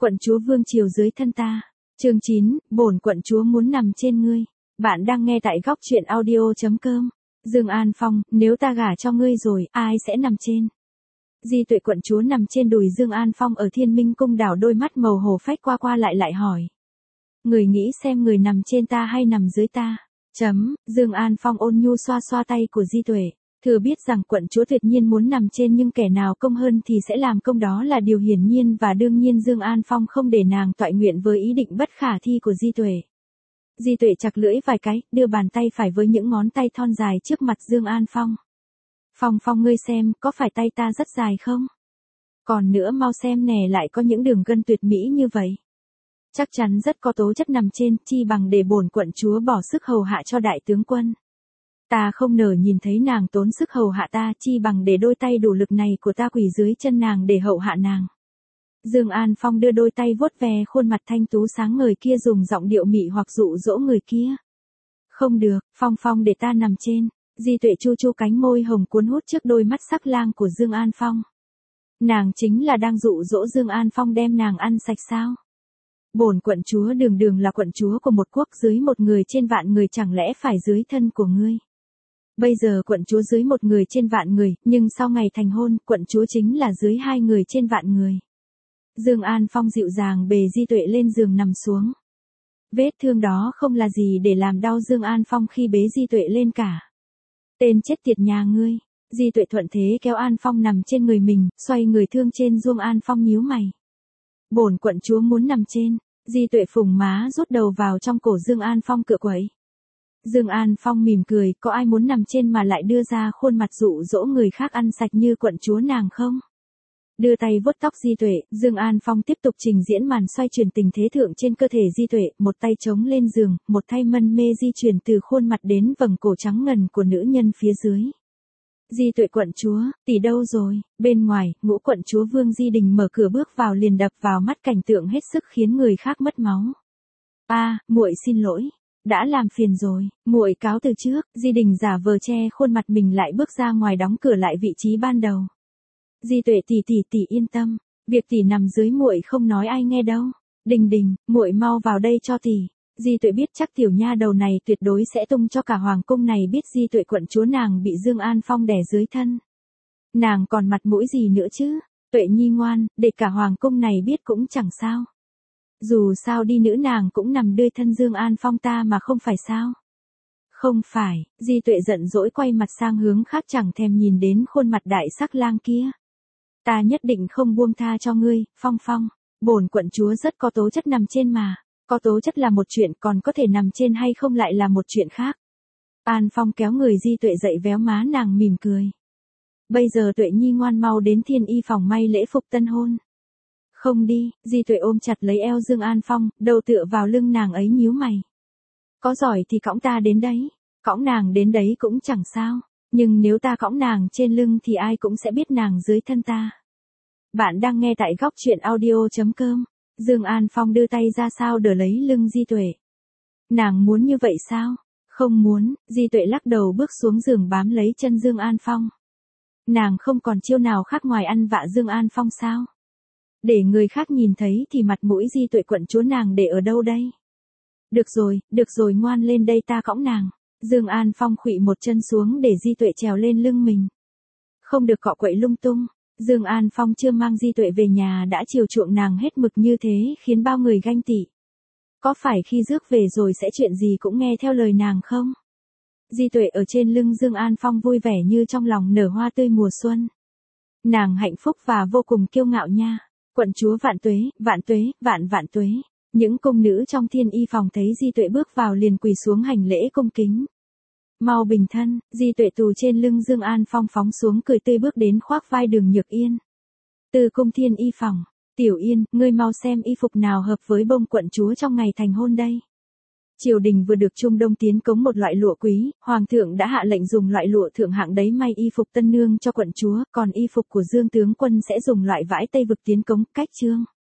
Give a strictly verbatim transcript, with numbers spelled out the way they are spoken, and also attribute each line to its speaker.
Speaker 1: Quận chúa vương triều dưới thân ta. Chương chín, bổn quận chúa muốn nằm trên ngươi. Bạn đang nghe tại góc truyện audio chấm com. Dương An Phong, nếu ta gả cho ngươi rồi, ai sẽ nằm trên? Di Tuệ quận chúa nằm trên đùi Dương An Phong ở Thiên Minh cung, đảo đôi mắt màu hồ phách qua qua lại lại hỏi. Người nghĩ xem người nằm trên ta hay nằm dưới ta? Chấm, Dương An Phong ôn nhu xoa xoa tay của Di Tuệ. Thừa biết rằng quận chúa tuyệt nhiên muốn nằm trên, nhưng kẻ nào công hơn thì sẽ làm công, đó là điều hiển nhiên và đương nhiên. Dương An Phong không để nàng toại nguyện với ý định bất khả thi của Di Tuệ. Di Tuệ chặt lưỡi vài cái, đưa bàn tay phải với những ngón tay thon dài trước mặt Dương An Phong. Phong Phong, ngươi xem, có phải tay ta rất dài không? Còn nữa, mau xem nè, lại có những đường gân tuyệt mỹ như vậy. Chắc chắn rất có tố chất nằm trên, chi bằng để bổn quận chúa bỏ sức hầu hạ cho đại tướng quân. Ta không nỡ nhìn thấy nàng tốn sức hầu hạ ta, chi bằng để đôi tay đủ lực này của ta quỳ dưới chân nàng để hậu hạ nàng. Dương An Phong đưa đôi tay vuốt ve khuôn mặt thanh tú sáng ngời kia, dùng giọng điệu mị hoặc dụ dỗ người kia. Không được, Phong Phong, để ta nằm trên. Di Tuệ chu chu cánh môi hồng cuốn hút trước đôi mắt sắc lang của Dương An Phong. Nàng chính là đang dụ dỗ Dương An Phong đem nàng ăn sạch sao? Bổn quận chúa đường đường là quận chúa của một quốc, dưới một người trên vạn người, chẳng lẽ phải dưới thân của ngươi? Bây giờ quận chúa dưới một người trên vạn người, nhưng sau ngày thành hôn, quận chúa chính là dưới hai người trên vạn người. Dương An Phong dịu dàng bề Di Tuệ lên giường nằm xuống. Vết thương đó không là gì để làm đau Dương An Phong khi bế Di Tuệ lên cả. Tên chết tiệt nhà ngươi. Di Tuệ thuận thế kéo An Phong nằm trên người mình, xoay người thương trên. Dương An Phong nhíu mày. Bổn quận chúa muốn nằm trên. Di Tuệ phùng má rút đầu vào trong cổ Dương An Phong cựa quậy. Dương An Phong mỉm cười, có ai muốn nằm trên mà lại đưa ra khuôn mặt dụ dỗ người khác ăn sạch như quận chúa nàng không? Đưa tay vuốt tóc Di Tuệ, Dương An Phong tiếp tục trình diễn màn xoay chuyển tình thế thượng trên cơ thể Di Tuệ, một tay chống lên giường, một tay mân mê di chuyển từ khuôn mặt đến vầng cổ trắng ngần của nữ nhân phía dưới. Di Tuệ quận chúa, tỷ đâu rồi? Bên ngoài, Ngũ quận chúa Vương Di Đình mở cửa bước vào, liền đập vào mắt cảnh tượng hết sức khiến người khác mất máu. A, à, muội xin lỗi. Đã làm phiền rồi, muội cáo từ trước. Di Đình giả vờ che khuôn mặt mình lại bước ra ngoài, đóng cửa lại vị trí ban đầu. Di Tuệ tỷ tỷ tỷ yên tâm, việc tỷ nằm dưới muội không nói ai nghe đâu. Đình Đình, muội mau vào đây cho tỷ. Di Tuệ biết chắc tiểu nha đầu này tuyệt đối sẽ tung cho cả hoàng cung này biết Di Tuệ quận chúa nàng bị Dương An Phong đè dưới thân. Nàng còn mặt mũi gì nữa chứ? Tuệ nhi ngoan, để cả hoàng cung này biết cũng chẳng sao. Dù sao đi nữa nàng cũng nằm đươi thân Dương An Phong ta mà không phải sao? Không phải. Di Tuệ giận dỗi quay mặt sang hướng khác, chẳng thèm nhìn đến khuôn mặt đại sắc lang kia. Ta nhất định không buông tha cho ngươi, Phong Phong. Bổn quận chúa rất có tố chất nằm trên mà. Có tố chất là một chuyện, còn có thể nằm trên hay không lại là một chuyện khác. An Phong kéo người Di Tuệ dậy, véo má nàng mỉm cười. Bây giờ Tuệ nhi ngoan, mau đến Thiên Y phòng may lễ phục tân hôn. Không đi. Di Tuệ ôm chặt lấy eo Dương An Phong, đầu tựa vào lưng nàng ấy nhíu mày. Có giỏi thì cõng ta đến đấy. Cõng nàng đến đấy cũng chẳng sao. Nhưng nếu ta cõng nàng trên lưng thì ai cũng sẽ biết nàng dưới thân ta. Bạn đang nghe tại góc truyện audio chấm com. Dương An Phong đưa tay ra sao đỡ lấy lưng Di Tuệ. Nàng muốn như vậy sao? Không muốn. Di Tuệ lắc đầu bước xuống giường bám lấy chân Dương An Phong. Nàng không còn chiêu nào khác ngoài ăn vạ Dương An Phong sao? Để người khác nhìn thấy thì mặt mũi Di Tuệ quận chúa nàng để ở đâu đây? Được rồi, được rồi, ngoan lên đây ta cõng nàng. Dương An Phong khuỵu một chân xuống để Di Tuệ trèo lên lưng mình. Không được cọ quậy lung tung. Dương An Phong chưa mang Di Tuệ về nhà đã chiều chuộng nàng hết mực như thế, khiến bao người ganh tị. Có phải khi rước về rồi sẽ chuyện gì cũng nghe theo lời nàng không? Di Tuệ ở trên lưng Dương An Phong vui vẻ như trong lòng nở hoa tươi mùa xuân. Nàng hạnh phúc và vô cùng kiêu ngạo nha. Quận chúa vạn tuế, vạn tuế, vạn vạn tuế. Những cung nữ trong Thiên Y phòng thấy Di Tuệ bước vào liền quỳ xuống hành lễ cung kính. Mau bình thân. Di Tuệ tù trên lưng Dương An Phong phóng xuống cười tươi bước đến khoác vai Đường Nhược Yên. Từ cung Thiên Y phòng. Tiểu Yên, ngươi mau xem y phục nào hợp với bông quận chúa trong ngày thành hôn đây. Triều đình vừa được Trung Đông tiến cống một loại lụa quý, hoàng thượng đã hạ lệnh dùng loại lụa thượng hạng đấy may y phục tân nương cho quận chúa, còn y phục của Dương tướng quân sẽ dùng loại vải Tây vực tiến cống. Cách chương.